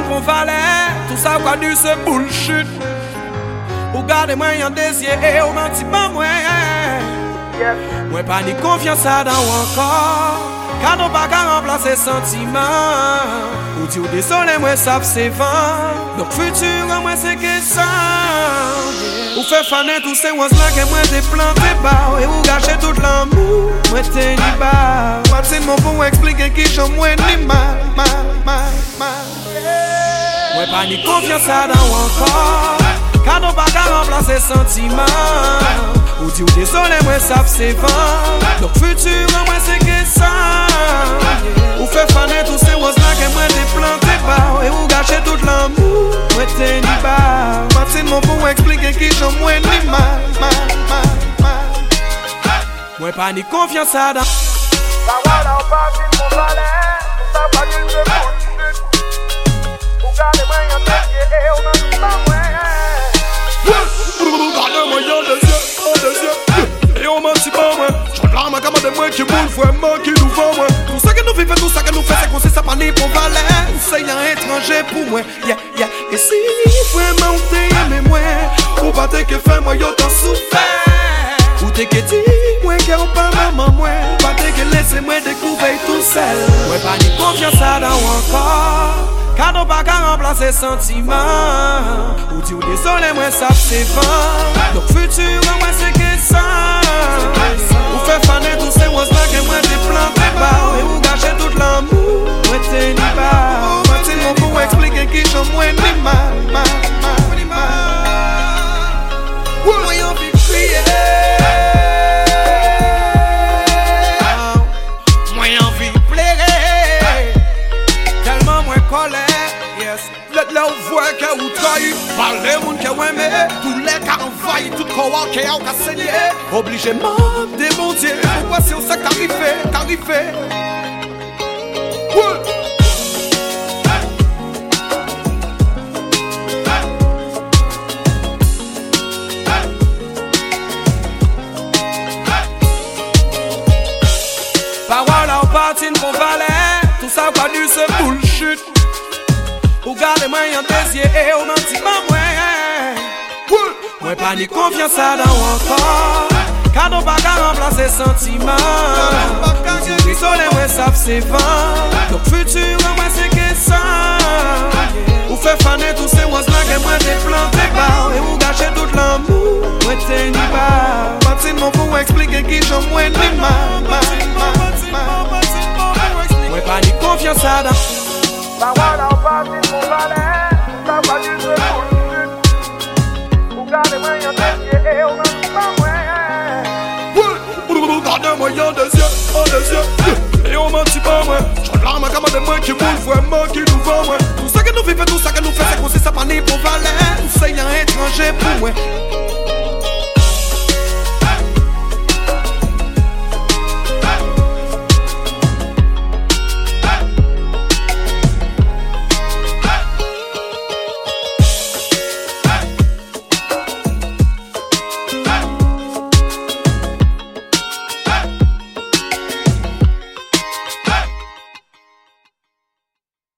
pour valet. Tout ça quoi du ce bullshit. Ou gardez-moi y'en désir et au menti pas moi. Moi pas ni confiance à dans encore. Car nous pas qu'à remplacer sentiment. Ou dit ou désolé moi ça c'est vent. Donc futur moi c'est que ça. Ou fait faner tous ces oiseaux là que moi t'ai planté bas. Et ou gâcher tout l'amour. Moi t'es ni bas. Moi c'est mon pour expliquer qui j'en moi ni mal. Moi pas ni confiance à dans encore. Car nous pas qu'à remplacer sentiment. Ou dit ou désolé moi ça c'est vent. Donc futur moi c'est que ça. Ou fait faner tous ces roses là que moi t'ai planté bas. Et ou gâcher tout l'amour. Moi t'es ni bas. Moi c'est mon pour expliquer qui j'en moi ni mal. Moi pas ni confiance à dans. Voilà, on passe une mon valet. Ça va du ce bullshit. Ou gardez-moi y'en désir et on n'en pas moins. Regardez-moi y'en désir. Et on mentit pas moi. J'en larme à camarade de moi qui moule vraiment qui nous vend moi. Tout ça que nous vivons, tout ça que nous faisons, c'est qu'on sait ça pas ni pour valer. C'est un étranger pour moi. Et si vraiment t'es aimé moi, ou pas t'es que fait moi y'en t'en souffert. Ou t'es que dit moi qu'elle pas maman moi. Pas t'es que laissez moi découvrir tout seul. Moi pas ni confiance à dans encore. Car nous pas qu'à remplacer sentiment. Ou dit ou désolé moi ça c'est vent. Donc futur moi c'est que ça. Ou fait faner tous ces roses là que moi t'ai planté bas. Et ou gâcher tout l'amour. Moi t'es ni bas. Moi t'es mon pour expliquer qui j'en moi ni mal. Moi y'en envie de crier. Moi y'en envie de pleurer. Tellement moins colère. Là où voit que vous trahissez, par les gens qui ont aimé, tous les cas envahis, tout corps qui a saigné. Obligé de bon Dieu, pourquoi c'est ça qu'arrivé. Parole en partie pour valet, tout ça pas du ce bullshit. Ou gardez-moi y'en désir et au menti pas moi. Moi pas ni confiance à dans encore. Car nous pas qu'à remplacer sentiment. Désolé moi ça c'est vent. Donc futur moi c'est que ça. Ou fait faner tous ces roses là que moi t'ai planté bas. Et ou gâcher tout l'amour. Moi t'es ni bas. Moi c'est mon pour expliquer qui j'en moi ni mal. Moi pas ni confiance à dans. Voilà, on passe une mon valet. Ça va du ce bullshit. Ou gardez-moi y'en désir et on n'en pas moins. Regardez-moi y'en désir. Et on mentit pas moi. J'en larme à camarade de moi qui moule vraiment qui nous vend moi. Tout ça que nous vivons, tout ça que nous faisons, c'est qu'on sait ça pas ni pour valer. C'est un étranger pour moi.